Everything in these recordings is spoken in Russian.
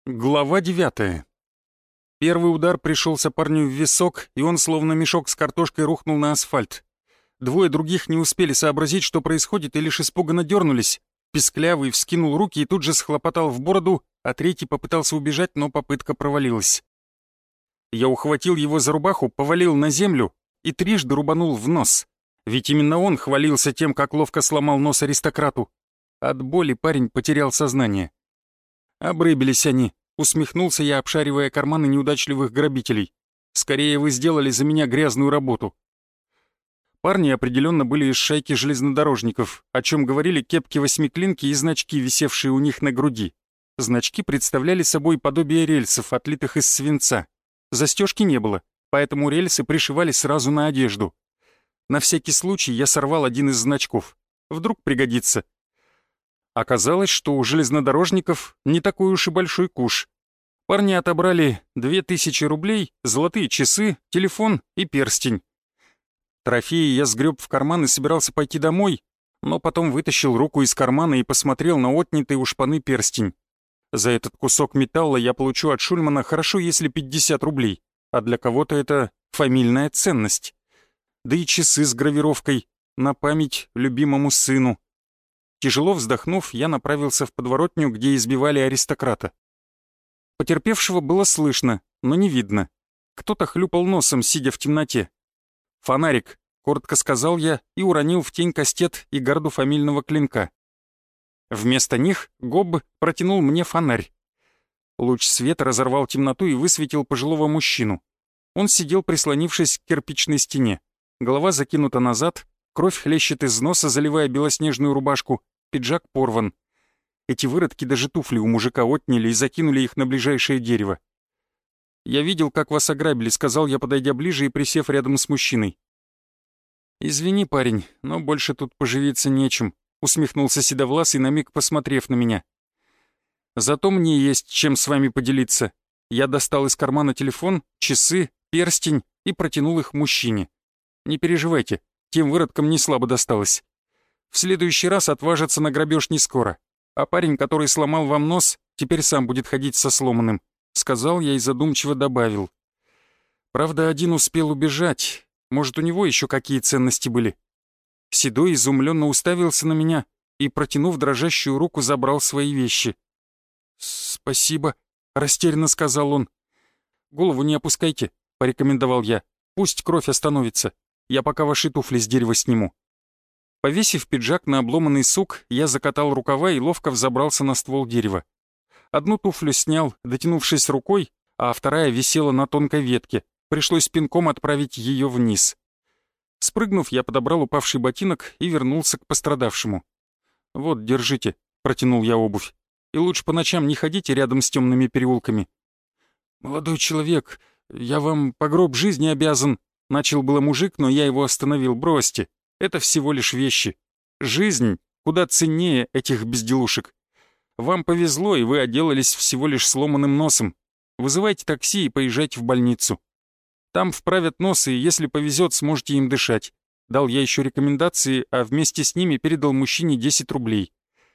Глава 9. Первый удар пришелся парню в висок, и он словно мешок с картошкой рухнул на асфальт. Двое других не успели сообразить, что происходит, и лишь испуганно дернулись. Писклявый вскинул руки и тут же схлопотал в бороду, а третий попытался убежать, но попытка провалилась. Я ухватил его за рубаху, повалил на землю и трижды рубанул в нос. Ведь именно он хвалился тем, как ловко сломал нос аристократу. От боли парень потерял сознание. Обрыбились они. Усмехнулся я, обшаривая карманы неудачливых грабителей. «Скорее вы сделали за меня грязную работу». Парни определенно были из шайки железнодорожников, о чем говорили кепки-восьмиклинки и значки, висевшие у них на груди. Значки представляли собой подобие рельсов, отлитых из свинца. Застежки не было, поэтому рельсы пришивали сразу на одежду. На всякий случай я сорвал один из значков. Вдруг пригодится. Оказалось, что у железнодорожников не такой уж и большой куш. Парни отобрали 2000 рублей, золотые часы, телефон и перстень. Трофеи я сгреб в карман и собирался пойти домой, но потом вытащил руку из кармана и посмотрел на отнятый у шпаны перстень. За этот кусок металла я получу от Шульмана хорошо, если 50 рублей, а для кого-то это фамильная ценность. Да и часы с гравировкой на память любимому сыну. Тяжело вздохнув, я направился в подворотню, где избивали аристократа. Потерпевшего было слышно, но не видно. Кто-то хлюпал носом, сидя в темноте. «Фонарик», — коротко сказал я и уронил в тень кастет и гарду фамильного клинка. Вместо них Гоб протянул мне фонарь. Луч света разорвал темноту и высветил пожилого мужчину. Он сидел, прислонившись к кирпичной стене. Голова закинута назад, кровь хлещет из носа, заливая белоснежную рубашку, пиджак порван. Эти выродки даже туфли у мужика отняли и закинули их на ближайшее дерево. «Я видел, как вас ограбили», — сказал я, подойдя ближе и присев рядом с мужчиной. «Извини, парень, но больше тут поживиться нечем», — усмехнулся седовласый, на миг посмотрев на меня. «Зато мне есть чем с вами поделиться». Я достал из кармана телефон, часы, перстень и протянул их мужчине. «Не переживайте, тем выродкам не слабо досталось. В следующий раз отважиться на грабеж не скоро, а парень, который сломал вам нос, теперь сам будет ходить со сломанным», — сказал я и задумчиво добавил. «Правда, один успел убежать. Может, у него еще какие ценности были?» Седой изумленно уставился на меня и, протянув дрожащую руку, забрал свои вещи. «Спасибо», — растерянно сказал он. «Голову не опускайте», — порекомендовал я. «Пусть кровь остановится. Я пока ваши туфли с дерева сниму». Повесив пиджак на обломанный сук, я закатал рукава и ловко взобрался на ствол дерева. Одну туфлю снял, дотянувшись рукой, а вторая висела на тонкой ветке. Пришлось пинком отправить ее вниз. Спрыгнув, я подобрал упавший ботинок и вернулся к пострадавшему. «Вот, держите», — протянул я обувь. «И лучше по ночам не ходите рядом с темными переулками». «Молодой человек, я вам по гроб жизни обязан», — начал было мужик, но я его остановил. «Бросьте, это всего лишь вещи. Жизнь куда ценнее этих безделушек. Вам повезло, и вы отделались всего лишь сломанным носом. Вызывайте такси и поезжайте в больницу. Там вправят нос, и если повезет, сможете им дышать». Дал я еще рекомендации, а вместе с ними передал мужчине 10 рублей.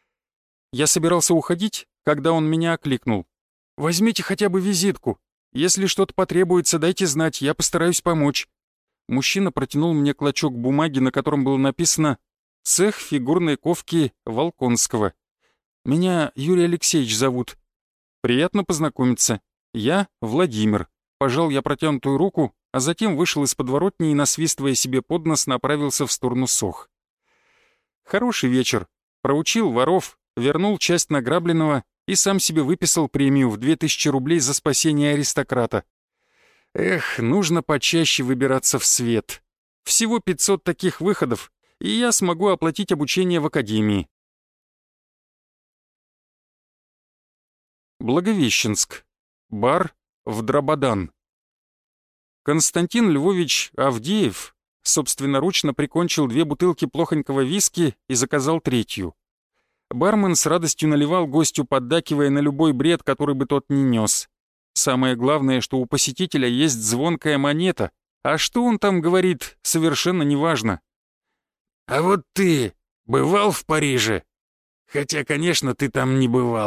Я собирался уходить, когда он меня окликнул. «Возьмите хотя бы визитку. Если что-то потребуется, дайте знать, я постараюсь помочь». Мужчина протянул мне клочок бумаги, на котором было написано «Цех фигурной ковки Волконского». «Меня Юрий Алексеевич зовут. Приятно познакомиться. Я Владимир». Пожал я протянутую руку, а затем вышел из подворотни и, насвистывая себе под нос, направился в сторону Сох. Хороший вечер. Проучил воров, вернул часть награбленного и сам себе выписал премию в 2000 рублей за спасение аристократа. Эх, нужно почаще выбираться в свет. Всего 500 таких выходов, и я смогу оплатить обучение в академии. Благовещенск. Бар в Драбадан. Константин Львович Авдеев собственноручно прикончил 2 бутылки плохонького виски и заказал 3-ю. Бармен с радостью наливал гостю, поддакивая на любой бред, который бы тот ни нес. Самое главное, что у посетителя есть звонкая монета, а что он там говорит, совершенно неважно. «А вот ты бывал в Париже? Хотя, конечно, ты там не бывал»,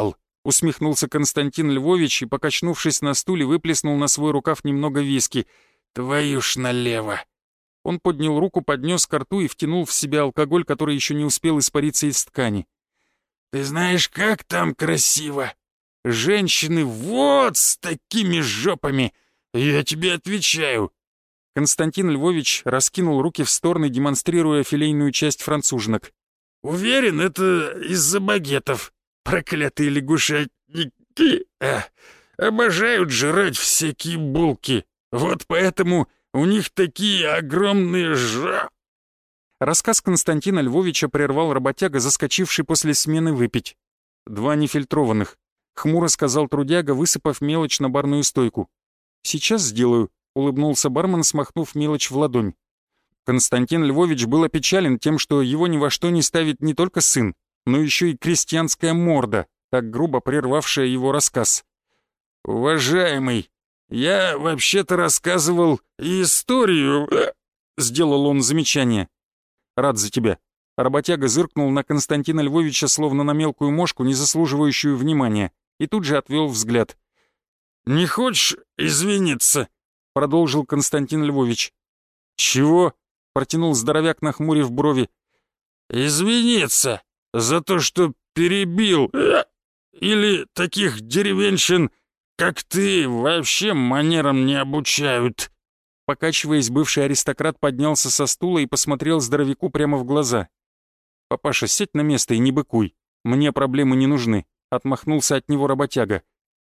усмехнулся Константин Львович и, покачнувшись на стуле, выплеснул на свой рукав немного виски. «Твою ж налево!» Он поднял руку, поднес ко рту и втянул в себя алкоголь, который еще не успел испариться из ткани. «Ты знаешь, как там красиво! Женщины вот с такими жопами! Я тебе отвечаю!» Константин Львович раскинул руки в стороны, демонстрируя филейную часть француженок. «Уверен, это из-за багетов. Проклятые лягушатники обожают жрать всякие булки. Вот поэтому у них такие огромные Рассказ Константина Львовича прервал работяга, заскочивший после смены выпить. 2 нефильтрованных. Хмуро сказал трудяга, высыпав мелочь на барную стойку. «Сейчас сделаю», — улыбнулся бармен, смахнув мелочь в ладонь. Константин Львович был опечален тем, что его ни во что не ставит не только сын, но еще и крестьянская морда, так грубо прервавшая его рассказ. «Уважаемый, я вообще-то рассказывал историю», — сделал он замечание. «Рад за тебя». Работяга зыркнул на Константина Львовича, словно на мелкую мошку, не заслуживающую внимания, и тут же отвел взгляд. «Не хочешь извиниться?» — продолжил Константин Львович. «Чего?» — протянул здоровяк, нахмурив брови. «Извиниться за то, что перебил. Или таких деревенщин, как ты, вообще манерам не обучают». Покачиваясь, бывший аристократ поднялся со стула и посмотрел здоровяку прямо в глаза. «Папаша, сядь на место и не быкуй. Мне проблемы не нужны», — отмахнулся от него работяга.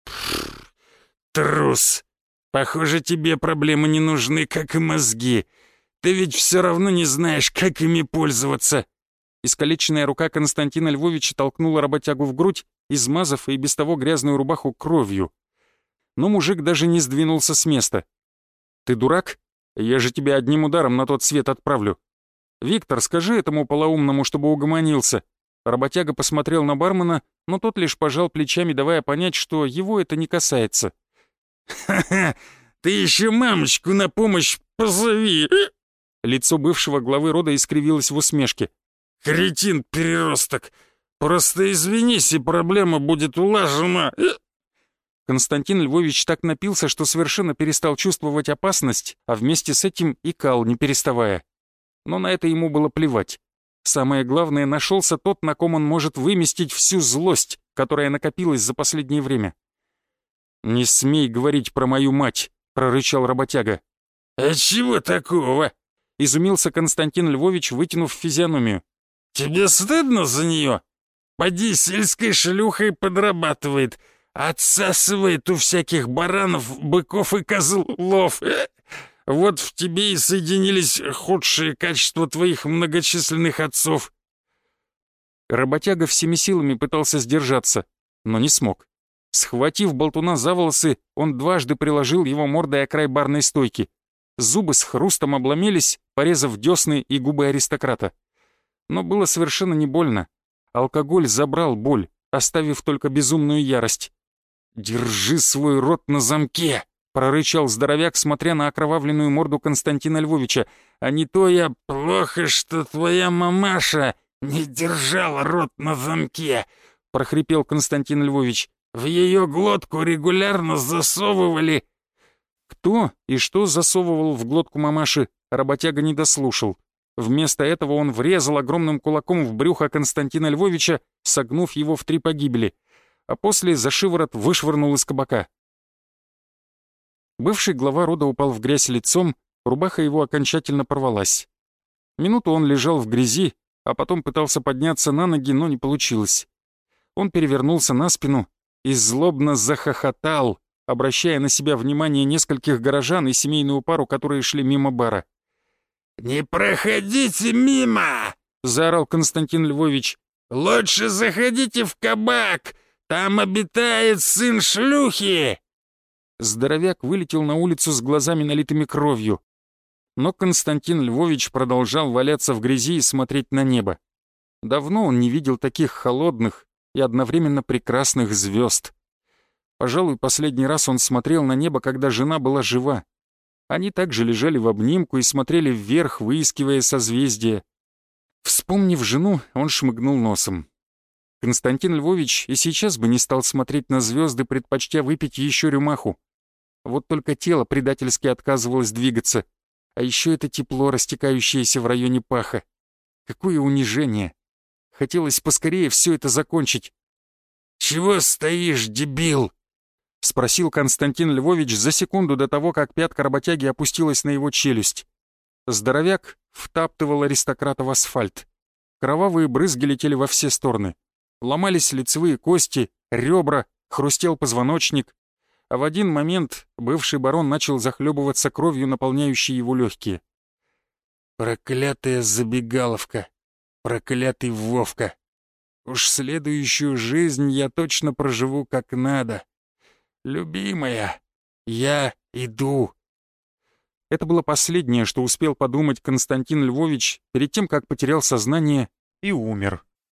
«Трус! Похоже, тебе проблемы не нужны, как и мозги. Ты ведь все равно не знаешь, как ими пользоваться». Искалеченная рука Константина Львовича толкнула работягу в грудь, измазав и без того грязную рубаху кровью. Но мужик даже не сдвинулся с места. «Ты дурак? Я же тебя одним ударом на тот свет отправлю. Виктор, скажи этому полоумному, чтобы угомонился». Работяга посмотрел на бармена, но тот лишь пожал плечами, давая понять, что его это не касается. «Ха-ха! Ты еще мамочку на помощь позови!» Лицо бывшего главы рода искривилось в усмешке. «Кретин-переросток! Просто извинись, и проблема будет улажена!» Константин Львович так напился, что совершенно перестал чувствовать опасность, а вместе с этим икал, не переставая. Но на это ему было плевать. Самое главное, нашелся тот, на ком он может выместить всю злость, которая накопилась за последнее время. «Не смей говорить про мою мать», — прорычал работяга. «А чего такого?» — изумился Константин Львович, вытянув физиономию. «Тебе стыдно за нее? Поди сельской шлюхой подрабатывает, отсасывает у всяких баранов, быков и козлов. Вот в тебе и соединились худшие качества твоих многочисленных отцов». Работяга всеми силами пытался сдержаться, но не смог. Схватив болтуна за волосы, он дважды приложил его мордой о край барной стойки. Зубы с хрустом обломились, порезав десны и губы аристократа. Но было совершенно не больно. Алкоголь забрал боль, оставив только безумную ярость. «Держи свой рот на замке!» — прорычал здоровяк, смотря на окровавленную морду Константина Львовича. «А не то я плохо, что твоя мамаша не держала рот на замке!» — прохрипел Константин Львович. «В ее глотку регулярно засовывали...» Кто и что засовывал в глотку мамаши, работяга не дослушал. Вместо этого он врезал огромным кулаком в брюхо Константина Львовича, согнув его в 3 погибели, а после за шиворот вышвырнул из кабака. Бывший глава рода упал в грязь лицом, рубаха его окончательно порвалась. Минуту он лежал в грязи, а потом пытался подняться на ноги, но не получилось. Он перевернулся на спину и злобно захохотал, обращая на себя внимание нескольких горожан и семейную пару, которые шли мимо бара. «Не проходите мимо!» — заорал Константин Львович. «Лучше заходите в кабак! Там обитает сын шлюхи!» Здоровяк вылетел на улицу с глазами, налитыми кровью. Но Константин Львович продолжал валяться в грязи и смотреть на небо. Давно он не видел таких холодных и одновременно прекрасных звезд. Пожалуй, последний раз он смотрел на небо, когда жена была жива. Они также лежали в обнимку и смотрели вверх, выискивая созвездия. Вспомнив жену, он шмыгнул носом. Константин Львович и сейчас бы не стал смотреть на звезды, предпочтя выпить еще рюмаху. Вот только тело предательски отказывалось двигаться. А еще это тепло, растекающееся в районе паха. Какое унижение! Хотелось поскорее все это закончить. «Чего стоишь, дебил?» — спросил Константин Львович за секунду до того, как пятка работяги опустилась на его челюсть. Здоровяк втаптывал аристократа в асфальт. Кровавые брызги летели во все стороны. Ломались лицевые кости, ребра, хрустел позвоночник. А в один момент бывший барон начал захлебываться кровью, наполняющей его легкие. «Проклятая забегаловка! Проклятый Вовка! Уж следующую жизнь я точно проживу как надо. Любимая, я иду!» Это было последнее, что успел подумать Константин Львович перед тем, как потерял сознание и умер.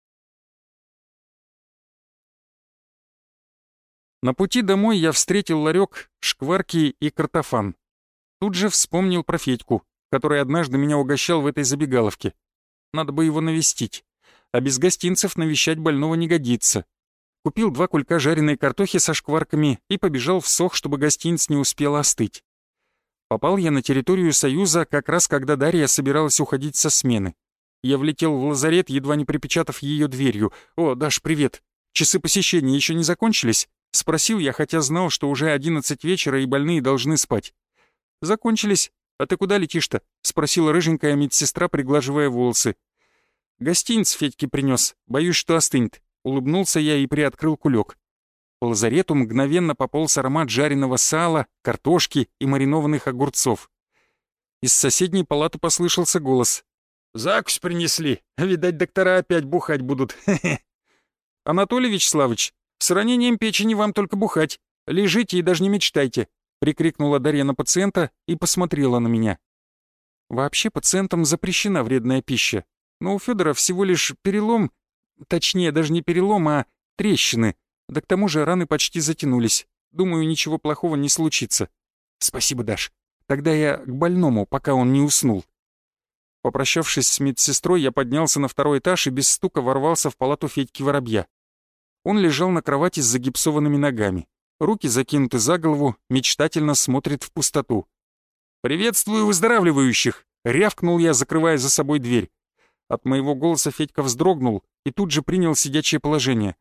На пути домой я встретил ларек, шкварки и картофан. Тут же вспомнил про Федьку, который однажды меня угощал в этой забегаловке. Надо бы его навестить. А без гостинцев навещать больного не годится. Купил 2 кулька жареной картохи со шкварками и побежал в Сох, чтобы гостиниц не успел остыть. Попал я на территорию Союза как раз когда Дарья собиралась уходить со смены. Я влетел в лазарет, едва не припечатав ее дверью. «О, Даш, привет! Часы посещения еще не закончились?» — спросил я, хотя знал, что уже 11 вечера и больные должны спать. «Закончились. А ты куда летишь-то?» — спросила рыженькая медсестра, приглаживая волосы. «Гостиниц Федьке принес. Боюсь, что остынет». Улыбнулся я и приоткрыл кулек. По лазарету мгновенно пополз аромат жареного сала, картошки и маринованных огурцов. Из соседней палаты послышался голос. «Закусь принесли. Видать, доктора опять бухать будут. Хе-хе». «Анатолий Вячеславович, с ранением печени вам только бухать. Лежите и даже не мечтайте», — прикрикнула Дарья на пациента и посмотрела на меня. Вообще пациентам запрещена вредная пища, но у Федора всего лишь перелом, точнее даже не перелом, а трещины, да к тому же раны почти затянулись. Думаю, ничего плохого не случится. «Спасибо, Даш. Тогда я к больному, пока он не уснул». Попрощавшись с медсестрой, я поднялся на 2-й этаж и без стука ворвался в палату Федьки Воробья. Он лежал на кровати с загипсованными ногами. Руки закинуты за голову, мечтательно смотрит в пустоту. «Приветствую выздоравливающих!» — рявкнул я, закрывая за собой дверь. От моего голоса Федька вздрогнул и тут же принял сидячее положение.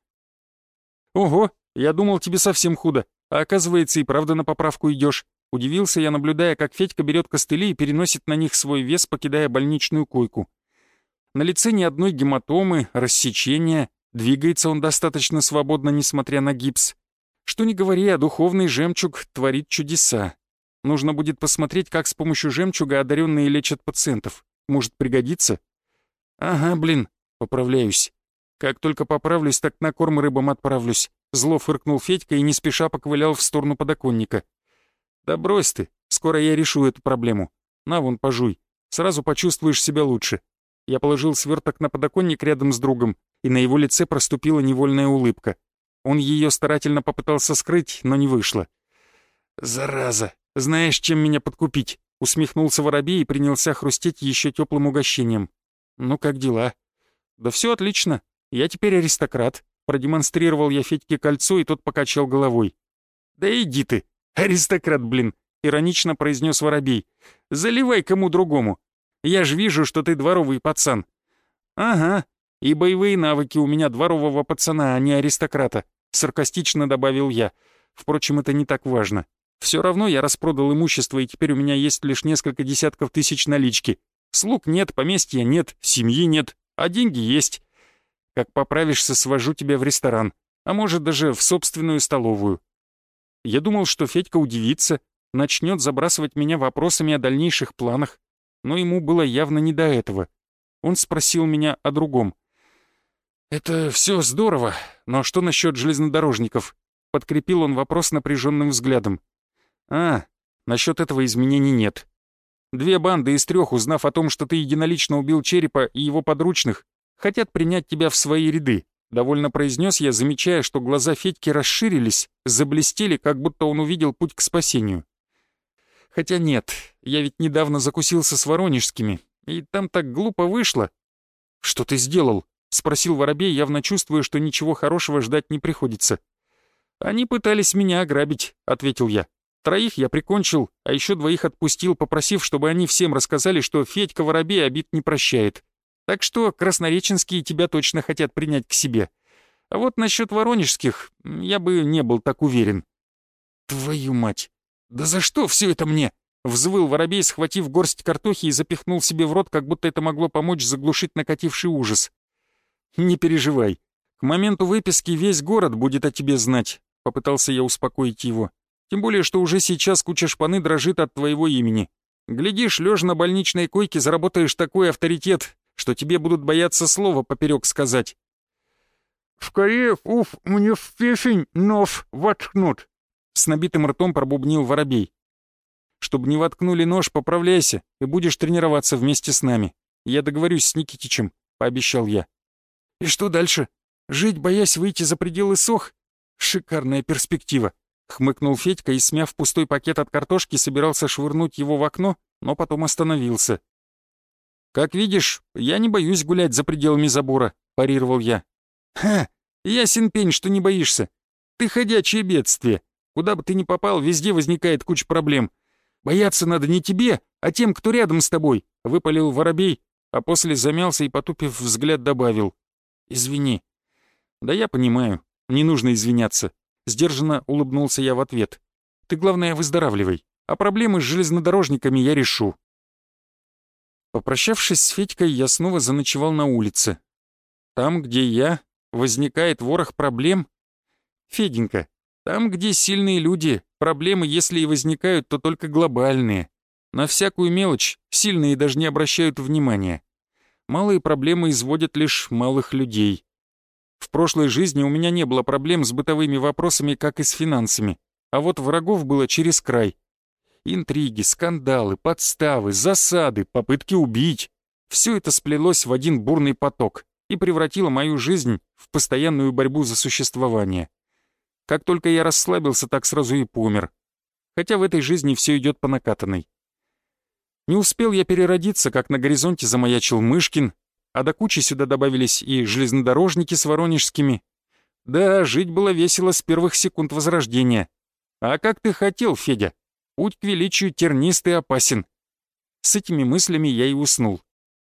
«Ого, я думал, тебе совсем худо, а оказывается и правда на поправку идешь. Удивился я, наблюдая, как Федька берет костыли и переносит на них свой вес, покидая больничную койку. На лице ни одной гематомы, рассечения, двигается он достаточно свободно, несмотря на гипс. Что ни говори, а духовный жемчуг творит чудеса. Нужно будет посмотреть, как с помощью жемчуга одаренные лечат пациентов. Может пригодится? Ага, блин, поправляюсь. Как только поправлюсь, так на корм рыбам отправлюсь. Зло фыркнул Федька и не спеша поковылял в сторону подоконника. Да брось ты, скоро я решу эту проблему. На вон, пожуй, сразу почувствуешь себя лучше. Я положил сверток на подоконник рядом с другом, и на его лице проступила невольная улыбка. Он ее старательно попытался скрыть, но не вышло. «Зараза, знаешь, чем меня подкупить?» — усмехнулся Воробей и принялся хрустеть еще теплым угощением. «Ну, как дела?» «Да все отлично. Я теперь аристократ», — продемонстрировал я Федьке кольцо, и тот покачал головой. «Да иди ты, аристократ, блин», — иронично произнес Воробей. «Заливай кому другому. Я ж вижу, что ты дворовый пацан». «Ага, и боевые навыки у меня дворового пацана, а не аристократа», — саркастично добавил я. Впрочем, это не так важно. Все равно я распродал имущество, и теперь у меня есть лишь несколько десятков тысяч налички. Слуг нет, поместья нет, семьи нет, а деньги есть. Как поправишься, свожу тебя в ресторан, а может даже в собственную столовую. Я думал, что Федька удивится, начнет забрасывать меня вопросами о дальнейших планах, но ему было явно не до этого. Он спросил меня о другом. «Это все здорово, но что насчет железнодорожников?» Подкрепил он вопрос напряженным взглядом. «А, насчет этого изменений нет. 2 банды из 3, узнав о том, что ты единолично убил Черепа и его подручных, хотят принять тебя в свои ряды», — довольно произнес я, замечая, что глаза Федьки расширились, заблестели, как будто он увидел путь к спасению. «Хотя нет, я ведь недавно закусился с Воронежскими, и там так глупо вышло». «Что ты сделал?» — спросил Воробей, явно чувствуя, что ничего хорошего ждать не приходится. «Они пытались меня ограбить», — ответил я. «3 я прикончил, а еще 2 отпустил, попросив, чтобы они всем рассказали, что Федька Воробей обид не прощает. Так что краснореченские тебя точно хотят принять к себе. А вот насчет воронежских я бы не был так уверен». «Твою мать! Да за что все это мне?» — взвыл Воробей, схватив горсть картохи и запихнул себе в рот, как будто это могло помочь заглушить накативший ужас. «Не переживай. К моменту выписки весь город будет о тебе знать», — попытался я успокоить его. «Тем более, что уже сейчас куча шпаны дрожит от твоего имени. Глядишь, лежа на больничной койке, заработаешь такой авторитет, что тебе будут бояться слова поперек сказать». «Скорее, мне в печень нож воткнут», — с набитым ртом пробубнил Воробей. «Чтобы не воткнули нож, поправляйся и будешь тренироваться вместе с нами. Я договорюсь с Никитичем», — пообещал я. «И что дальше? Жить, боясь выйти за пределы СОХ? Шикарная перспектива», — хмыкнул Федька и, смяв пустой пакет от картошки, собирался швырнуть его в окно, но потом остановился. «Как видишь, я не боюсь гулять за пределами забора», — парировал я. «Ха! Ясен пень, что не боишься. Ты ходячее бедствие. Куда бы ты ни попал, везде возникает куча проблем. Бояться надо не тебе, а тем, кто рядом с тобой», — выпалил Воробей, а после замялся и, потупив взгляд, добавил. «Извини». «Да я понимаю, не нужно извиняться», — сдержанно улыбнулся я в ответ. «Ты, главное, выздоравливай, а проблемы с железнодорожниками я решу». Попрощавшись с Федькой, я снова заночевал на улице. Там, где я, возникает ворох проблем. Феденька, там, где сильные люди, проблемы, если и возникают, то только глобальные. На всякую мелочь сильные даже не обращают внимания. Малые проблемы изводят лишь малых людей. В прошлой жизни у меня не было проблем с бытовыми вопросами, как и с финансами. А вот врагов было через край. Интриги, скандалы, подставы, засады, попытки убить. Все это сплелось в один бурный поток и превратило мою жизнь в постоянную борьбу за существование. Как только я расслабился, так сразу и помер. Хотя в этой жизни все идет по накатанной. Не успел я переродиться, как на горизонте замаячил Мышкин, а до кучи сюда добавились и железнодорожники с воронежскими. Да, жить было весело с первых секунд возрождения. А как ты хотел, Федя? Путь к величию тернист и опасен. С этими мыслями я и уснул.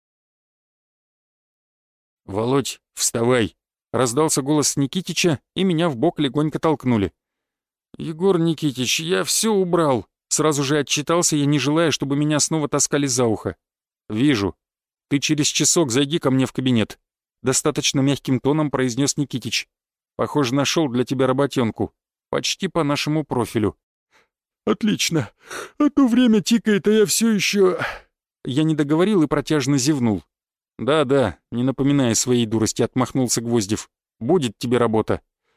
«Володь, вставай!» — раздался голос Никитича, и меня в бок легонько толкнули. «Егор Никитич, я все убрал!» Сразу же отчитался я, не желая, чтобы меня снова таскали за ухо. «Вижу. Ты через часок зайди ко мне в кабинет», — достаточно мягким тоном произнес Никитич. «Похоже, нашел для тебя работенку. Почти по нашему профилю». «Отлично. А то время тикает, а я все еще...» Я не договорил и протяжно зевнул. «Да-да, не напоминай своей дурости», — отмахнулся Гвоздев. «Будет тебе работа».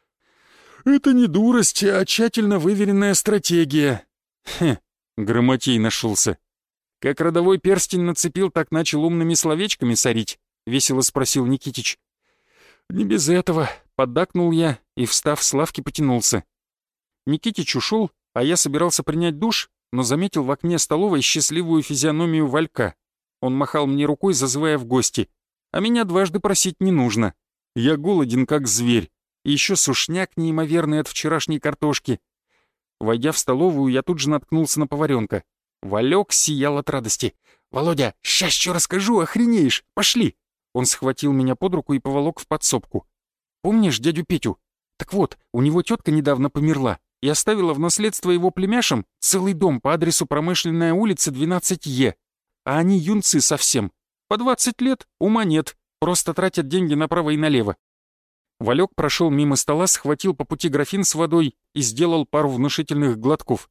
«Это не дурость, а тщательно выверенная стратегия». «Хе, грамотей нашелся. Как родовой перстень нацепил, так начал умными словечками сорить», — весело спросил Никитич. «Не без этого», — поддакнул я и, встав с лавки, потянулся. Никитич ушел, а я собирался принять душ, но заметил в окне столовой счастливую физиономию Валька. Он махал мне рукой, зазывая в гости. А меня дважды просить не нужно. Я голоден, как зверь. И еще сушняк неимоверный от вчерашней картошки. Войдя в столовую, я тут же наткнулся на поваренка. Валек сиял от радости. «Володя, сейчас что расскажу, охренеешь! Пошли!» Он схватил меня под руку и поволок в подсобку. «Помнишь дядю Петю? Так вот, у него тетка недавно померла и оставила в наследство его племяшам целый дом по адресу Промышленная улица, 12Е. А они юнцы совсем. По 20 лет, ума нет, просто тратят деньги направо и налево». Валек прошел мимо стола, схватил по пути графин с водой и сделал пару внушительных глотков.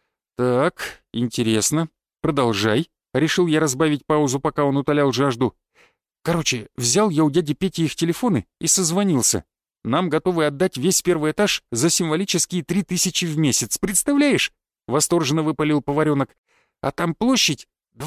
«Так, интересно. Продолжай», — решил я разбавить паузу, пока он утолял жажду. «Короче, взял я у дяди Пети их телефоны и созвонился. Нам готовы отдать весь первый этаж за символические 3000 в месяц, представляешь?» — восторженно выпалил поваренок. «А там площадь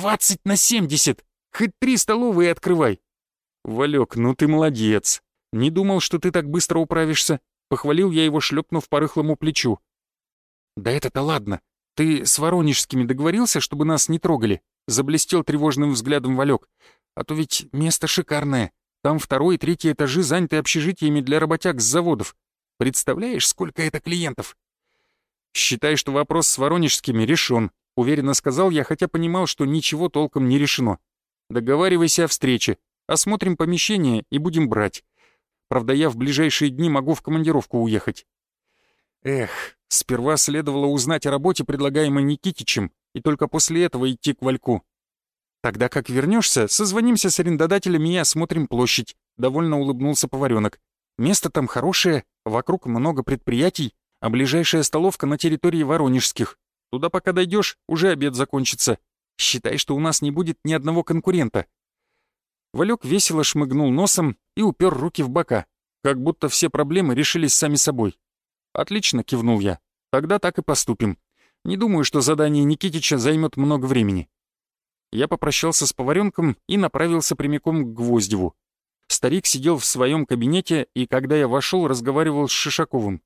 20/70. Хоть 3 столовые открывай». «Валек, ну ты молодец. Не думал, что ты так быстро управишься», — похвалил я его, шлепнув по рыхлому плечу. «Да это-то ладно. Ты с воронежскими договорился, чтобы нас не трогали?» — заблестел тревожным взглядом Валек. «А то ведь место шикарное. Там второй и третий этажи заняты общежитиями для работяг с заводов. Представляешь, сколько это клиентов? Считай, что вопрос с воронежскими решен, уверенно сказал я, хотя понимал, что ничего толком не решено. Договаривайся о встрече, осмотрим помещение и будем брать. Правда, я в ближайшие дни могу в командировку уехать. Эх, сперва следовало узнать о работе, предлагаемой Никитичем, и только после этого идти к Вальку. Тогда как вернешься, созвонимся с арендодателями и осмотрим площадь, довольно улыбнулся поваренок. Место там хорошее, вокруг много предприятий, а ближайшая столовка на территории Воронежских. Туда пока дойдешь, уже обед закончится. Считай, что у нас не будет ни одного конкурента. Валек весело шмыгнул носом и упер руки в бока, как будто все проблемы решились сами собой. «Отлично», — кивнул я. «Тогда так и поступим. Не думаю, что задание Никитича займет много времени». Я попрощался с поваренком и направился прямиком к Гвоздеву. Старик сидел в своем кабинете, и когда я вошел, разговаривал с Шишаковым.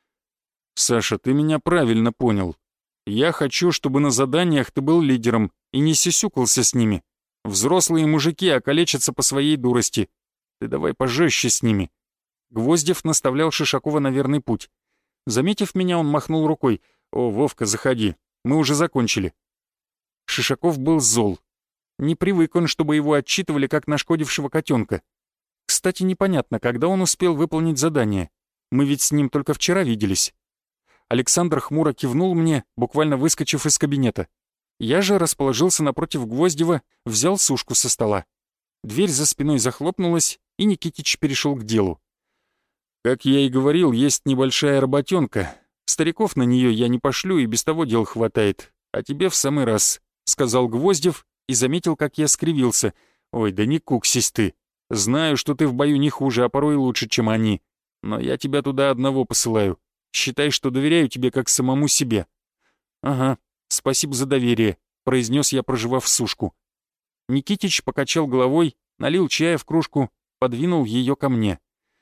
«Саша, ты меня правильно понял. Я хочу, чтобы на заданиях ты был лидером и не сисюкался с ними. Взрослые мужики окалечатся по своей дурости. Ты давай пожестче с ними». Гвоздев наставлял Шишакова на верный путь. Заметив меня, он махнул рукой. «О, Вовка, заходи. Мы уже закончили». Шишаков был зол. Не привык он, чтобы его отчитывали как нашкодившего котенка. Кстати, непонятно, когда он успел выполнить задание. Мы ведь с ним только вчера виделись. Александр хмуро кивнул мне, буквально выскочив из кабинета. Я же расположился напротив Гвоздева, взял сушку со стола. Дверь за спиной захлопнулась, и Никитич перешел к делу. «Как я и говорил, есть небольшая работенка. Стариков на нее я не пошлю, и без того дел хватает. А тебе в самый раз», — сказал Гвоздев и заметил, как я скривился. «Ой, да не куксись ты. Знаю, что ты в бою не хуже, а порой лучше, чем они. Но я тебя туда одного посылаю. Считай, что доверяю тебе как самому себе». «Ага, спасибо за доверие», — произнес я, прожевав сушку. Никитич покачал головой, налил чая в кружку, подвинул ее ко мне.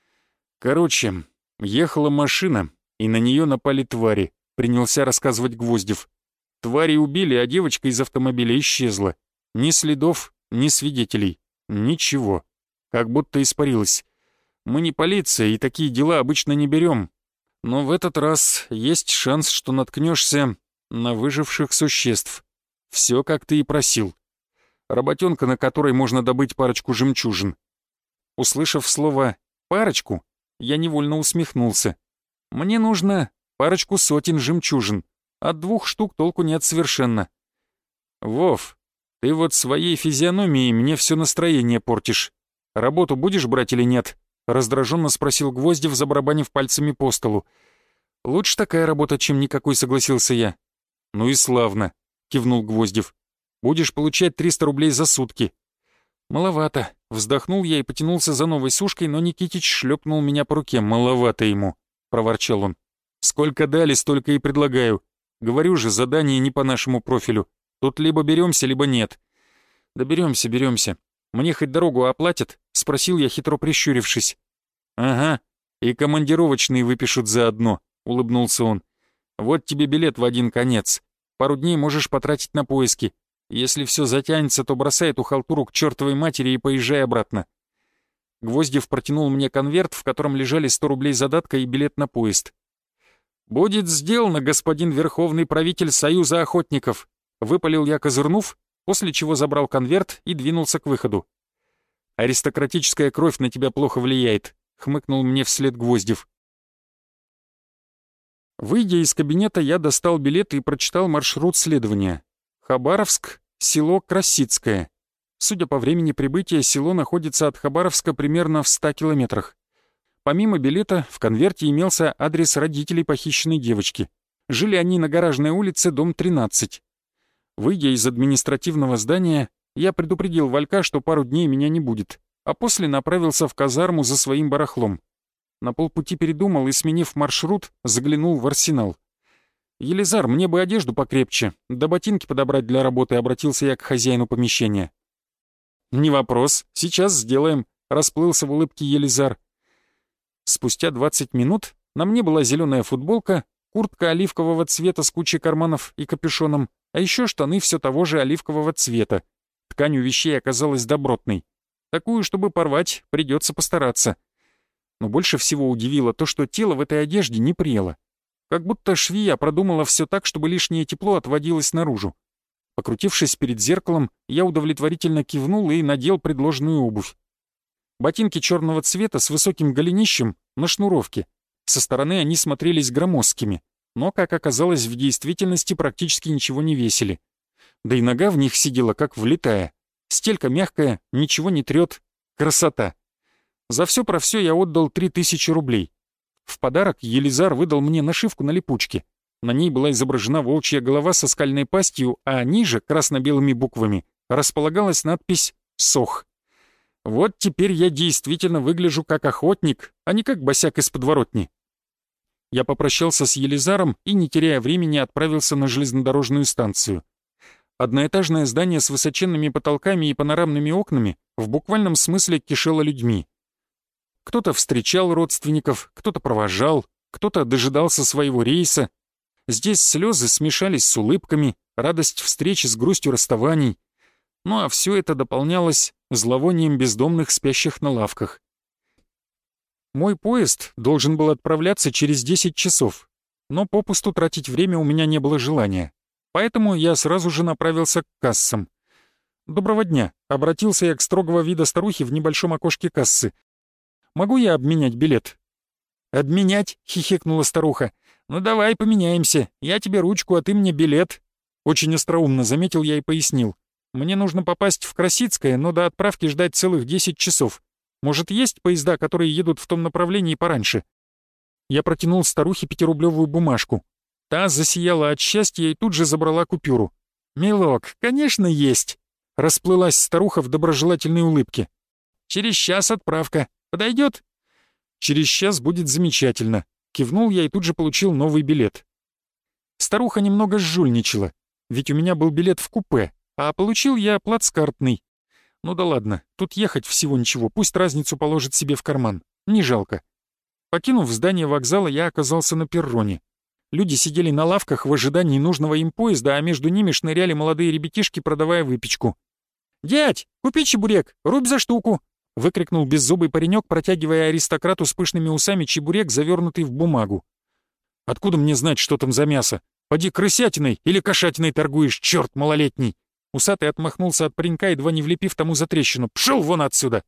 «Короче, ехала машина, и на нее напали твари», — принялся рассказывать Гвоздев. «Твари убили, а девочка из автомобиля исчезла. Ни следов, ни свидетелей. Ничего. Как будто испарилась. Мы не полиция, и такие дела обычно не берем. Но в этот раз есть шанс, что наткнешься на выживших существ. Все, как ты и просил. Работенка, на которой можно добыть парочку жемчужин». Услышав слово «парочку», я невольно усмехнулся. Мне нужно парочку сотен жемчужин. От 2 штук толку нет совершенно. «Вов, ты вот своей физиономией мне все настроение портишь. Работу будешь брать или нет?» Раздраженно спросил Гвоздев, забарабанив пальцами по столу. «Лучше такая работа, чем никакой», — согласился я. «Ну и славно», — кивнул Гвоздев. «Будешь получать 300 рублей за сутки». «Маловато», — вздохнул я и потянулся за новой сушкой, но Никитич шлепнул меня по руке. «Маловато ему», — проворчал он. «Сколько дали, столько и предлагаю. Говорю же, задание не по нашему профилю. Тут либо беремся, либо нет». «Да беремся. Мне хоть дорогу оплатят?» — спросил я, хитро прищурившись. «Ага, и командировочные выпишут заодно», — улыбнулся он. «Вот тебе билет в один конец. Пару дней можешь потратить на поиски. Если все затянется, то бросай эту халтуру к чертовой матери и поезжай обратно». Гвоздев протянул мне конверт, в котором лежали 100 рублей задатка и билет на поезд. «Будет сделано, господин верховный правитель Союза охотников», — выпалил я, козырнув, после чего забрал конверт и двинулся к выходу. «Аристократическая кровь на тебя плохо влияет», — хмыкнул мне вслед Гвоздев. Выйдя из кабинета, я достал билет и прочитал маршрут следования. Хабаровск, село Красицкое. Судя по времени прибытия, село находится от Хабаровска примерно в 100 километрах. Помимо билета, в конверте имелся адрес родителей похищенной девочки. Жили они на Гаражной улице, дом 13. Выйдя из административного здания, я предупредил Валька, что пару дней меня не будет, а после направился в казарму за своим барахлом. На полпути передумал и, сменив маршрут, заглянул в арсенал. «Елизар, мне бы одежду покрепче, да ботинки подобрать для работы», — обратился я к хозяину помещения. «Не вопрос, сейчас сделаем», — расплылся в улыбке Елизар. Спустя 20 минут на мне была зеленая футболка, куртка оливкового цвета с кучей карманов и капюшоном, а еще штаны все того же оливкового цвета. Ткань у вещей оказалась добротной. Такую, чтобы порвать, придется постараться. Но больше всего удивило то, что тело в этой одежде не прело. Как будто швея продумала все так, чтобы лишнее тепло отводилось наружу. Покрутившись перед зеркалом, я удовлетворительно кивнул и надел предложенную обувь. Ботинки черного цвета с высоким голенищем на шнуровке. Со стороны они смотрелись громоздкими, но, как оказалось, в действительности практически ничего не весили. Да и нога в них сидела как влитая. Стелька мягкая, ничего не трет. Красота. За все про все я отдал 3000 рублей. В подарок Елизар выдал мне нашивку на липучке. На ней была изображена волчья голова со скальной пастью, а ниже, красно-белыми буквами, располагалась надпись «Сох». Вот теперь я действительно выгляжу как охотник, а не как босяк из подворотни. Я попрощался с Елизаром и, не теряя времени, отправился на железнодорожную станцию. Одноэтажное здание с высоченными потолками и панорамными окнами в буквальном смысле кишело людьми. Кто-то встречал родственников, кто-то провожал, кто-то дожидался своего рейса. Здесь слезы смешались с улыбками, радость встречи с грустью расставаний. Ну а все это дополнялось зловонием бездомных, спящих на лавках. Мой поезд должен был отправляться через 10 часов, но попусту тратить время у меня не было желания. Поэтому я сразу же направился к кассам. «Доброго дня», — обратился я к строгого вида старухе в небольшом окошке кассы. «Могу я обменять билет?» «Обменять?» — хихикнула старуха. «Ну давай поменяемся. Я тебе ручку, а ты мне билет». Очень остроумно заметил я и пояснил. «Мне нужно попасть в Красицкое, но до отправки ждать целых 10 часов. Может, есть поезда, которые едут в том направлении пораньше?» Я протянул старухе 5-рублевую бумажку. Та засияла от счастья и тут же забрала купюру. «Милок, конечно, есть!» Расплылась старуха в доброжелательной улыбке. «Через час отправка. Подойдет?» «Через час будет замечательно», — кивнул я и тут же получил новый билет. Старуха немного жульничала, ведь у меня был билет в купе, а получил я плацкартный. Ну да ладно, тут ехать всего ничего, пусть разницу положит себе в карман, не жалко. Покинув здание вокзала, я оказался на перроне. Люди сидели на лавках в ожидании нужного им поезда, а между ними шныряли молодые ребятишки, продавая выпечку. «Дядь, купи чебурек, рубь за штуку!» — выкрикнул беззубый паренек, протягивая аристократу с пышными усами чебурек, завернутый в бумагу. «Откуда мне знать, что там за мясо? Поди крысятиной или кошатиной торгуешь, черт малолетний!» Усатый отмахнулся от паренька, едва не влепив тому за трещину. «Пшел вон отсюда!»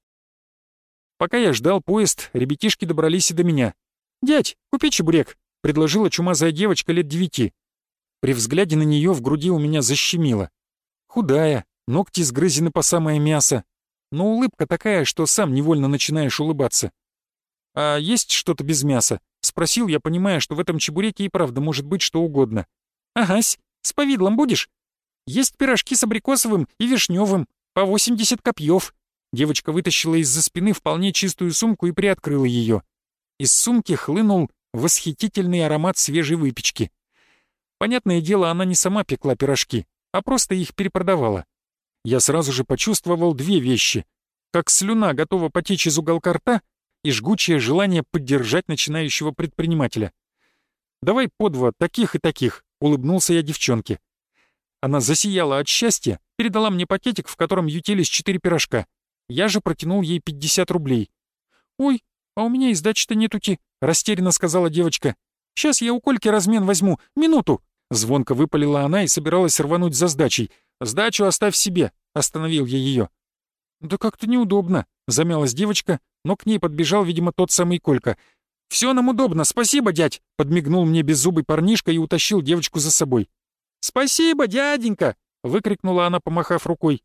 Пока я ждал поезд, ребятишки добрались и до меня. «Дядь, купи чебурек!» — предложила чумазая девочка лет 9. При взгляде на нее в груди у меня защемило. Худая, ногти сгрызены по самое мясо, но улыбка такая, что сам невольно начинаешь улыбаться. «А есть что-то без мяса?» — спросил я, понимая, что в этом чебуреке и правда может быть что угодно. «Агась, с повидлом будешь? Есть пирожки с абрикосовым и вишневым, по 80 копьев». Девочка вытащила из-за спины вполне чистую сумку и приоткрыла ее. Из сумки хлынул восхитительный аромат свежей выпечки. Понятное дело, она не сама пекла пирожки, а просто их перепродавала. Я сразу же почувствовал две вещи. Как слюна готова потечь из уголка рта и жгучее желание поддержать начинающего предпринимателя. «Давай по 2 таких и таких», — улыбнулся я девчонке. Она засияла от счастья, передала мне пакетик, в котором ютились 4 пирожка. Я же протянул ей 50 рублей. «Ой, а у меня и сдачи-то нетути», — растерянно сказала девочка. «Сейчас я у Кольки размен возьму. Минуту!» Звонко выпалила она и собиралась рвануть за сдачей. «Сдачу оставь себе», — остановил я ее. «Да как-то неудобно», — замялась девочка, но к ней подбежал, видимо, тот самый Колька. «Все нам удобно, спасибо, дядь», — подмигнул мне беззубый парнишка и утащил девочку за собой. «Спасибо, дяденька!» — выкрикнула она, помахав рукой.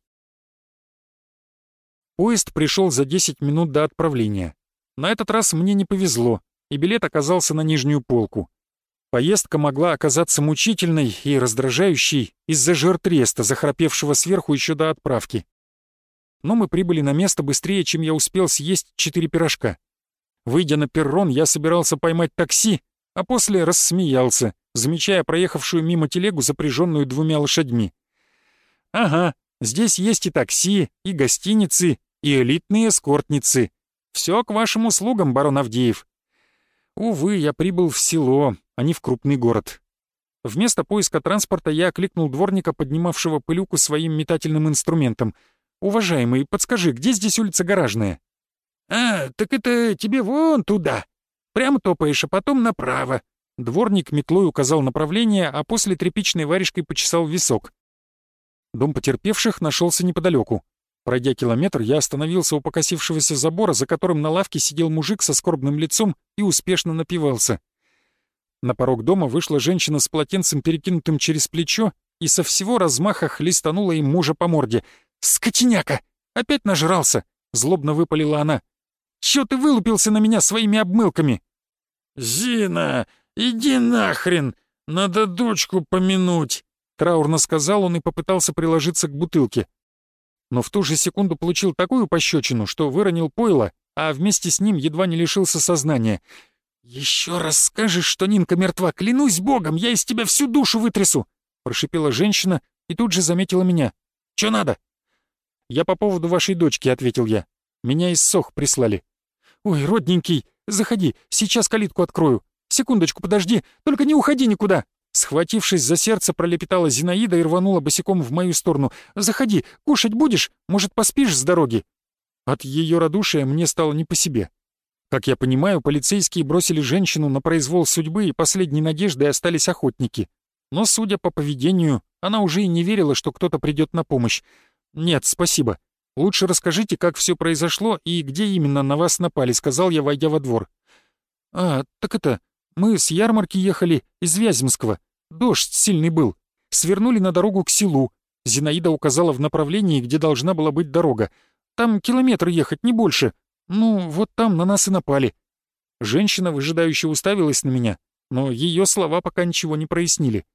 Поезд пришел за 10 минут до отправления. На этот раз мне не повезло, и билет оказался на нижнюю полку. Поездка могла оказаться мучительной и раздражающей из-за жиртреста, захрапевшего сверху еще до отправки. Но мы прибыли на место быстрее, чем я успел съесть 4 пирожка. Выйдя на перрон, я собирался поймать такси, а после рассмеялся, замечая проехавшую мимо телегу, запряженную 2 лошадьми. «Ага, здесь есть и такси, и гостиницы, и элитные эскортницы. Все к вашим услугам, барон Авдеев». Увы, я прибыл в село, а не в крупный город. Вместо поиска транспорта я окликнул дворника, поднимавшего пылюку своим метательным инструментом. Уважаемый, подскажи, где здесь улица Гаражная?» «А, так это тебе вон туда. Прямо топаешь, а потом направо». Дворник метлой указал направление, а после тряпичной варежкой почесал висок. Дом потерпевших нашелся неподалеку. Пройдя километр, я остановился у покосившегося забора, за которым на лавке сидел мужик со скорбным лицом и успешно напивался. На порог дома вышла женщина с полотенцем, перекинутым через плечо, и со всего размаха хлестанула им мужа по морде. «Скотиняка! Опять нажрался!» — злобно выпалила она. «Чё ты вылупился на меня своими обмылками?» «Зина, иди нахрен! Надо дочку помянуть!» — траурно сказал он и попытался приложиться к бутылке. Но в ту же секунду получил такую пощечину, что выронил пойло, а вместе с ним едва не лишился сознания. «Еще раз скажешь, что Нинка мертва, клянусь богом, я из тебя всю душу вытрясу!» — прошипела женщина и тут же заметила меня. «Чё надо?» «Я по поводу вашей дочки», — ответил я. «Меня из СОХ прислали». «Ой, родненький, заходи, сейчас калитку открою. Секундочку, подожди, только не уходи никуда!» Схватившись за сердце, пролепетала Зинаида и рванула босиком в мою сторону. «Заходи, кушать будешь? Может, поспишь с дороги?» От ее радушия мне стало не по себе. Как я понимаю, полицейские бросили женщину на произвол судьбы, и последней надеждой остались охотники. Но, судя по поведению, она уже и не верила, что кто-то придет на помощь. «Нет, спасибо. Лучше расскажите, как все произошло и где именно на вас напали», — сказал я, войдя во двор. «А, так это, мы с ярмарки ехали из Вяземского. Дождь сильный был. Свернули на дорогу к селу. Зинаида указала в направлении, где должна была быть дорога. Там километр ехать, не больше. Ну, вот там на нас и напали». Женщина выжидающе уставилась на меня, но ее слова пока ничего не прояснили.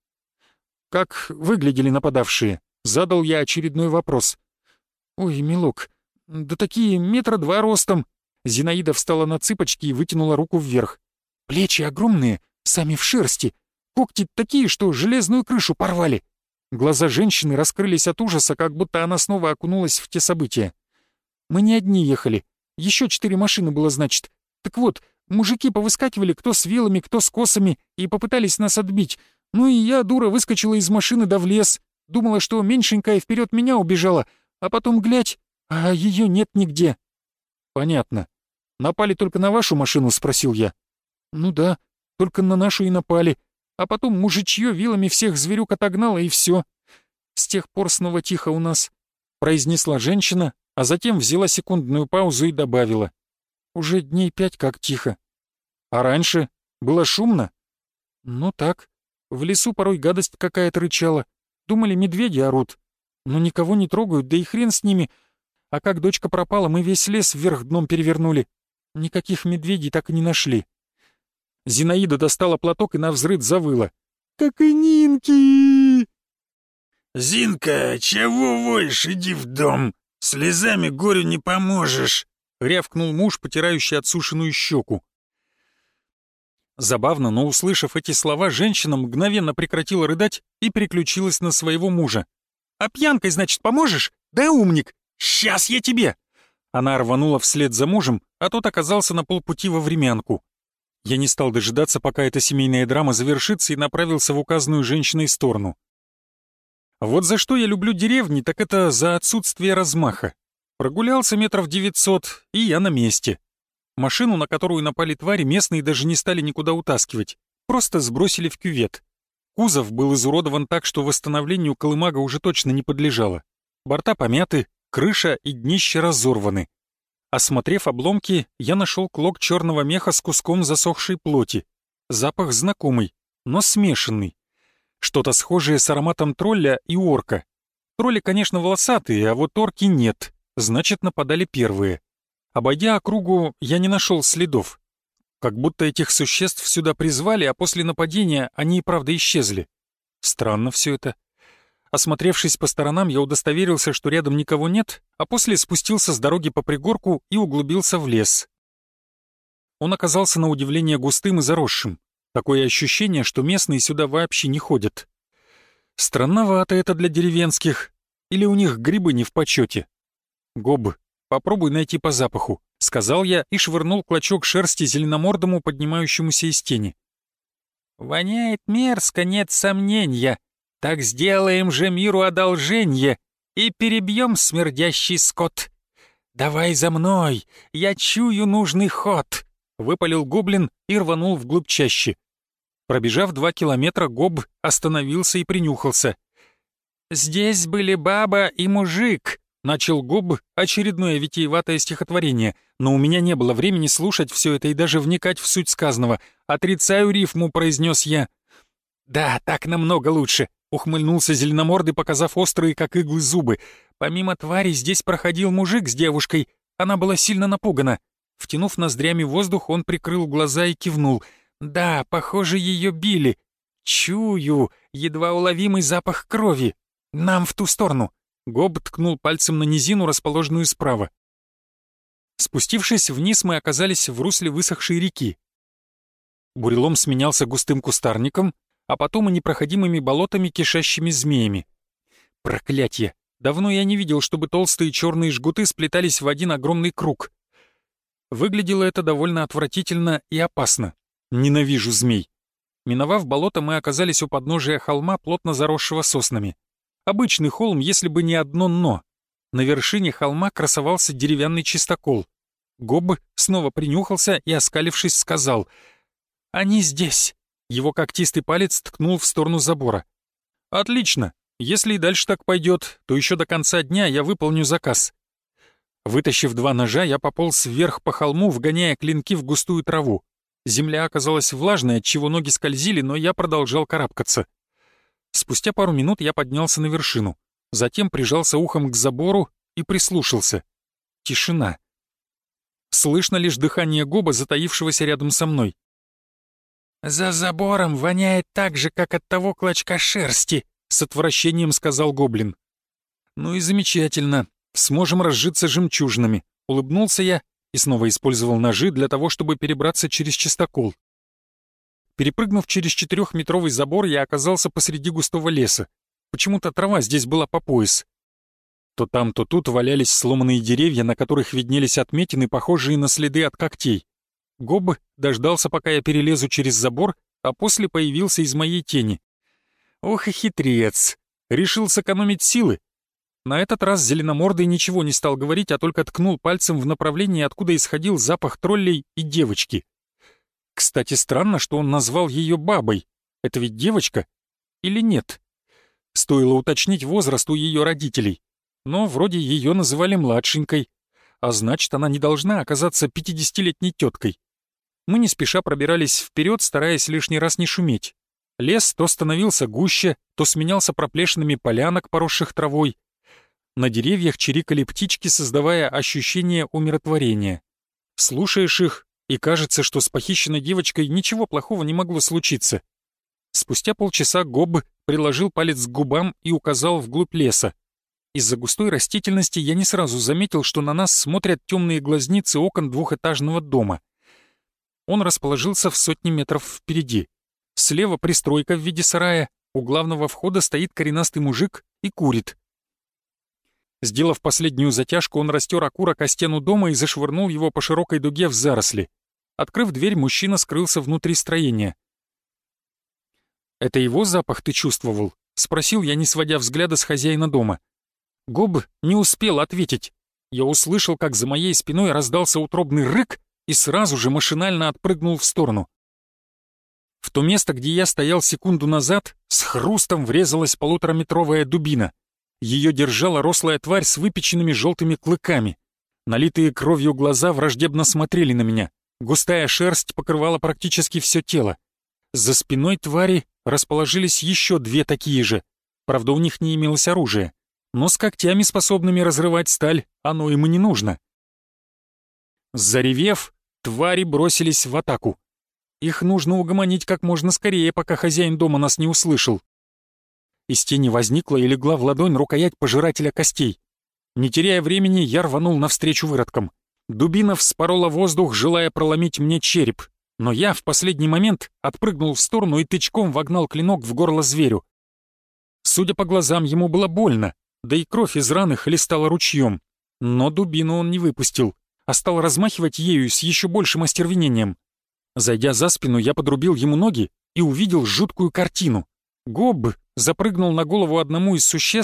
«Как выглядели нападавшие?» — задал я очередной вопрос. «Ой, милок, да такие 2 метра ростом». Зинаида встала на цыпочки и вытянула руку вверх. «Плечи огромные, сами в шерсти. Когти такие, что железную крышу порвали». Глаза женщины раскрылись от ужаса, как будто она снова окунулась в те события. «Мы не одни ехали. Еще 4 машины было, значит. Так вот, мужики повыскакивали кто с вилами, кто с косами, и попытались нас отбить. Ну и я, дура, выскочила из машины да в лес. Думала, что меньшенькая вперед меня убежала, а потом глядь, а ее нет нигде». «Понятно. Напали только на вашу машину?» — спросил я. «Ну да, только на нашу и напали. А потом мужичье вилами всех зверюк отогнало, и все. С тех пор снова тихо у нас», — произнесла женщина, а затем взяла секундную паузу и добавила. «Уже дней 5 как тихо. А раньше было шумно?» «Ну так. В лесу порой гадость какая-то рычала. Думали, медведи орут. Но никого не трогают, да и хрен с ними. А как дочка пропала, мы весь лес вверх дном перевернули. Никаких медведей так и не нашли». Зинаида достала платок и навзрыд завыла. «Как и Нинки!» «Зинка, чего воешь? Иди в дом. Слезами горю не поможешь», — рявкнул муж, потирающий отсушенную щеку. Забавно, но, услышав эти слова, женщина мгновенно прекратила рыдать и переключилась на своего мужа. «А пьянкой, значит, поможешь? Да, умник! Сейчас я тебе!» Она рванула вслед за мужем, а тот оказался на полпути во времянку. Я не стал дожидаться, пока эта семейная драма завершится, и направился в указанную женщиной сторону. Вот за что я люблю деревни, так это за отсутствие размаха. Прогулялся 900 метров, и я на месте. Машину, на которую напали твари, местные даже не стали никуда утаскивать. Просто сбросили в кювет. Кузов был изуродован так, что восстановлению колымага уже точно не подлежало. Борта помяты, крыша и днище разорваны. Осмотрев обломки, я нашел клок черного меха с куском засохшей плоти. Запах знакомый, но смешанный. Что-то схожее с ароматом тролля и орка. Тролли, конечно, волосатые, а вот орки нет, значит, нападали первые. Обойдя округу, я не нашел следов. Как будто этих существ сюда призвали, а после нападения они и правда исчезли. Странно все это. Осмотревшись по сторонам, я удостоверился, что рядом никого нет, а после спустился с дороги по пригорку и углубился в лес. Он оказался на удивление густым и заросшим. Такое ощущение, что местные сюда вообще не ходят. Странновато это для деревенских. Или у них грибы не в почете? Гоб, попробуй найти по запаху, — сказал я и швырнул клочок шерсти зеленомордому, поднимающемуся из тени. «Воняет мерзко, нет сомнения. Так сделаем же миру одолженье», и перебьем смердящий скот. Давай за мной, я чую нужный ход», — выпалил гоблин и рванул вглубь чащи. Пробежав 2 километра, Гоб остановился и принюхался. «Здесь были баба и мужик», — начал Гоб очередное витиеватое стихотворение, но у меня не было времени слушать все это и даже вникать в суть сказанного. «Отрицаю рифму», — произнес я. «Да, так намного лучше», — ухмыльнулся зеленомордый, показав острые, как иглы, зубы. «Помимо твари здесь проходил мужик с девушкой. Она была сильно напугана». Втянув ноздрями воздух, он прикрыл глаза и кивнул. «Да, похоже, ее били. Чую едва уловимый запах крови. Нам в ту сторону». Гоб ткнул пальцем на низину, расположенную справа. Спустившись вниз, мы оказались в русле высохшей реки. Бурелом сменялся густым кустарником, а потом и непроходимыми болотами, кишащими змеями. Проклятье! Давно я не видел, чтобы толстые черные жгуты сплетались в один огромный круг. Выглядело это довольно отвратительно и опасно. Ненавижу змей. Миновав болото, мы оказались у подножия холма, плотно заросшего соснами. Обычный холм, если бы не одно «но». На вершине холма красовался деревянный чистокол. Гоб снова принюхался и, оскалившись, сказал: «Они здесь!» Его когтистый палец ткнул в сторону забора. «Отлично! Если и дальше так пойдет, то еще до конца дня я выполню заказ». Вытащив 2 ножа, я пополз вверх по холму, вгоняя клинки в густую траву. Земля оказалась влажной, отчего ноги скользили, но я продолжал карабкаться. Спустя пару минут я поднялся на вершину, затем прижался ухом к забору и прислушался. Тишина. Слышно лишь дыхание Гоба, затаившегося рядом со мной. «За забором воняет так же, как от того клочка шерсти», — с отвращением сказал гоблин. «Ну и замечательно. Сможем разжиться жемчужинами», — улыбнулся я и снова использовал ножи для того, чтобы перебраться через чистокол. Перепрыгнув через 4-метровый забор, я оказался посреди густого леса. Почему-то трава здесь была по пояс. То там, то тут валялись сломанные деревья, на которых виднелись отметины, похожие на следы от когтей. Гоб дождался, пока я перелезу через забор, а после появился из моей тени. Ох и хитрец! Решил сэкономить силы. На этот раз зеленомордый ничего не стал говорить, а только ткнул пальцем в направлении, откуда исходил запах троллей и девочки. Кстати, странно, что он назвал ее бабой. Это ведь девочка? Или нет? Стоило уточнить возраст у ее родителей. Но вроде ее называли младшенькой, а значит, она не должна оказаться 50-летней теткой. Мы не спеша пробирались вперед, стараясь лишний раз не шуметь. Лес то становился гуще, то сменялся проплешинами полянок, поросших травой. На деревьях чирикали птички, создавая ощущение умиротворения. Слушаешь их, и кажется, что с похищенной девочкой ничего плохого не могло случиться. Спустя полчаса Гоб приложил палец к губам и указал вглубь леса. Из-за густой растительности я не сразу заметил, что на нас смотрят темные глазницы окон 2-этажного дома. Он расположился в 100 метров впереди. Слева пристройка в виде сарая, у главного входа стоит коренастый мужик и курит. Сделав последнюю затяжку, он растер окурок о стену дома и зашвырнул его по широкой дуге в заросли. Открыв дверь, мужчина скрылся внутри строения. «Это его запах ты чувствовал?» — спросил я, не сводя взгляда с хозяина дома. Гоб не успел ответить. Я услышал, как за моей спиной раздался утробный рык и сразу же машинально отпрыгнул в сторону. В то место, где я стоял секунду назад, с хрустом врезалась 1,5-метровая дубина. Ее держала рослая тварь с выпеченными желтыми клыками. Налитые кровью глаза враждебно смотрели на меня. Густая шерсть покрывала практически все тело. За спиной твари расположились еще 2 такие же. Правда, у них не имелось оружия. Но с когтями, способными разрывать сталь, оно им и не нужно. Заревев, твари бросились в атаку. Их нужно угомонить как можно скорее, пока хозяин дома нас не услышал. Из тени возникла и легла в ладонь рукоять пожирателя костей. Не теряя времени, я рванул навстречу выродкам. Дубина вспорола воздух, желая проломить мне череп, но я в последний момент отпрыгнул в сторону и тычком вогнал клинок в горло зверю. Судя по глазам, ему было больно, да и кровь из раны хлестала ручьем. Но дубину он не выпустил, а стал размахивать ею с еще большим остервенением. Зайдя за спину, я подрубил ему ноги и увидел жуткую картину. Гоб запрыгнул на голову одному из существ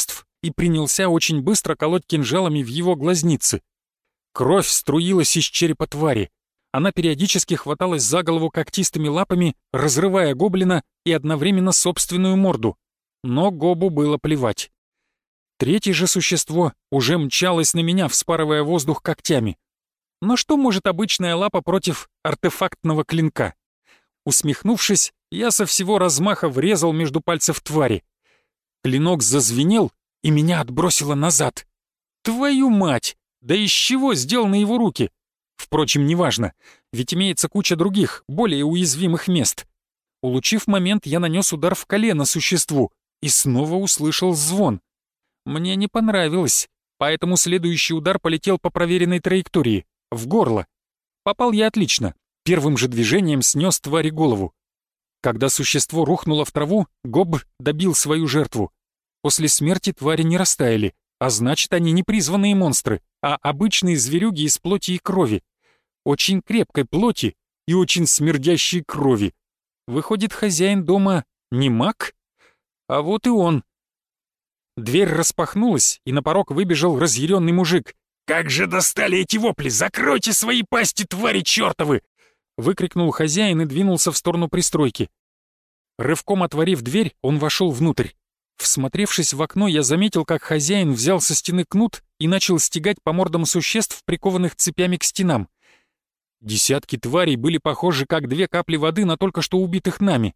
и принялся очень быстро колоть кинжалами в его глазницы. Кровь струилась из черепа твари. Она периодически хваталась за голову когтистыми лапами, разрывая гоблина и одновременно собственную морду. Но Гобу было плевать. Третье же существо уже мчалось на меня, вспарывая воздух когтями. Но что может обычная лапа против артефактного клинка? Усмехнувшись, я со всего размаха врезал между пальцев твари. Клинок зазвенел, и меня отбросило назад. Твою мать! Да из чего сделаны его руки? Впрочем, неважно, ведь имеется куча других, более уязвимых мест. Улучив момент, я нанес удар в колено существу и снова услышал звон. Мне не понравилось, поэтому следующий удар полетел по проверенной траектории, в горло. Попал я отлично, первым же движением снес твари голову. Когда существо рухнуло в траву, Гоб добил свою жертву. После смерти твари не растаяли, а значит, они не призванные монстры, а обычные зверюги из плоти и крови. Очень крепкой плоти и очень смердящей крови. Выходит, хозяин дома не маг? А вот и он. Дверь распахнулась, и на порог выбежал разъяренный мужик. «Как же достали эти вопли! Закройте свои пасти, твари чертовы!» Выкрикнул хозяин и двинулся в сторону пристройки. Рывком отворив дверь, он вошел внутрь. Всмотревшись в окно, я заметил, как хозяин взял со стены кнут и начал стегать по мордам существ, прикованных цепями к стенам. Десятки тварей были похожи, как две капли воды на только что убитых нами.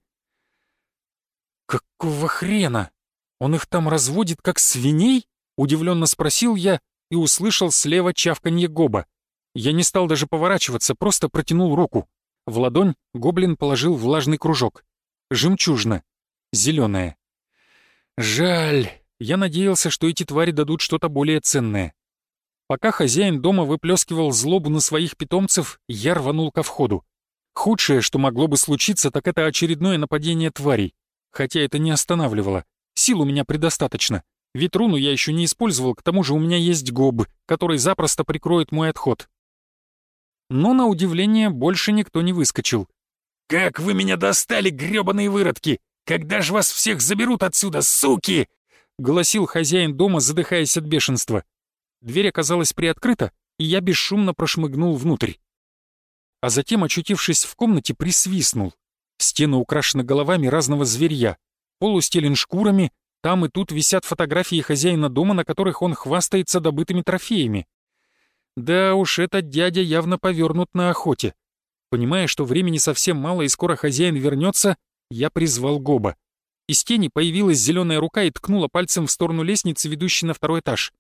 «Какого хрена? Он их там разводит, как свиней?» — удивленно спросил я и услышал слева чавканье Гоба. Я не стал даже поворачиваться, просто протянул руку. В ладонь гоблин положил влажный кружок. Жемчужина. Зеленая. Жаль. Я надеялся, что эти твари дадут что-то более ценное. Пока хозяин дома выплескивал злобу на своих питомцев, я рванул ко входу. Худшее, что могло бы случиться, так это очередное нападение тварей. Хотя это не останавливало. Сил у меня предостаточно. Ведь руну я еще не использовал, к тому же у меня есть Гоб, который запросто прикроет мой отход. Но, на удивление, больше никто не выскочил. «Как вы меня достали, грёбаные выродки! Когда же вас всех заберут отсюда, суки!» — голосил хозяин дома, задыхаясь от бешенства. Дверь оказалась приоткрыта, и я бесшумно прошмыгнул внутрь. А затем, очутившись в комнате, присвистнул. Стены украшены головами разного зверья, пол устелен шкурами, там и тут висят фотографии хозяина дома, на которых он хвастается добытыми трофеями. Да уж, этот дядя явно повернут на охоте. Понимая, что времени совсем мало и скоро хозяин вернется, я призвал Гоба. Из тени появилась зеленая рука и ткнула пальцем в сторону лестницы, ведущей на второй этаж.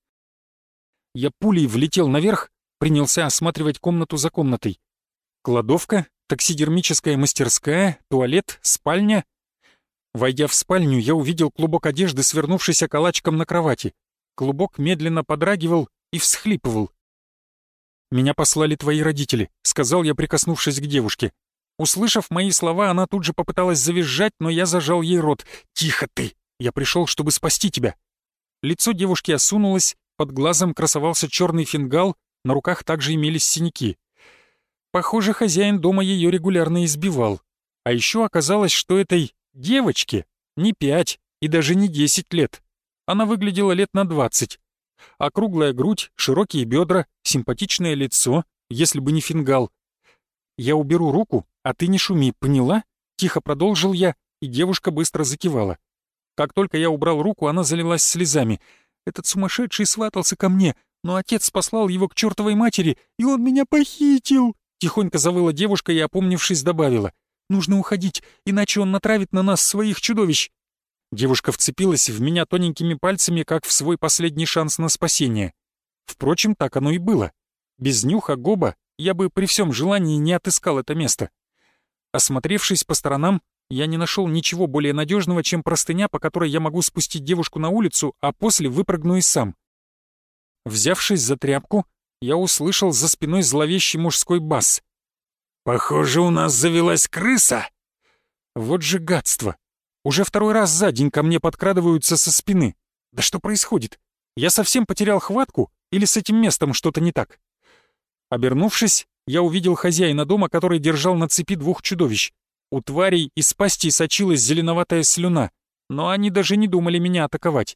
Я пулей влетел наверх, принялся осматривать комнату за комнатой. Кладовка, таксидермическая мастерская, туалет, спальня. Войдя в спальню, я увидел клубок одежды, свернувшийся калачиком на кровати. Клубок медленно подрагивал и всхлипывал. «Меня послали твои родители», — сказал я, прикоснувшись к девушке. Услышав мои слова, она тут же попыталась завизжать, но я зажал ей рот. «Тихо ты! Я пришел, чтобы спасти тебя!» Лицо девушки осунулось, под глазом красовался черный фингал, на руках также имелись синяки. Похоже, хозяин дома ее регулярно избивал. А еще оказалось, что этой девочке не 5 и даже не 10 лет. Она выглядела лет на 20. Округлая грудь, широкие бедра, симпатичное лицо, если бы не фингал. «Я уберу руку, а ты не шуми, поняла?» Тихо продолжил я, и девушка быстро закивала. Как только я убрал руку, она залилась слезами. «Этот сумасшедший сватался ко мне, но отец послал его к чертовой матери, и он меня похитил!» Тихонько завыла девушка и, опомнившись, добавила. «Нужно уходить, иначе он натравит на нас своих чудовищ!» Девушка вцепилась в меня тоненькими пальцами, как в свой последний шанс на спасение. Впрочем, так оно и было. Без нюха Гоба я бы при всем желании не отыскал это место. Осмотревшись по сторонам, я не нашел ничего более надежного, чем простыня, по которой я могу спустить девушку на улицу, а после выпрыгну и сам. Взявшись за тряпку, я услышал за спиной зловещий мужской бас. «Похоже, у нас завелась крыса!» Вот же гадство! Уже второй раз за день ко мне подкрадываются со спины. Да что происходит? Я совсем потерял хватку или с этим местом что-то не так? Обернувшись, я увидел хозяина дома, который держал на цепи двух чудовищ. У тварей из пасти сочилась зеленоватая слюна, но они даже не думали меня атаковать.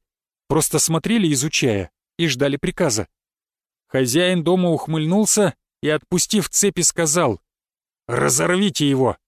просто смотрели, изучая, и ждали приказа. Хозяин дома ухмыльнулся и, отпустив цепи, сказал: «Разорвите его!»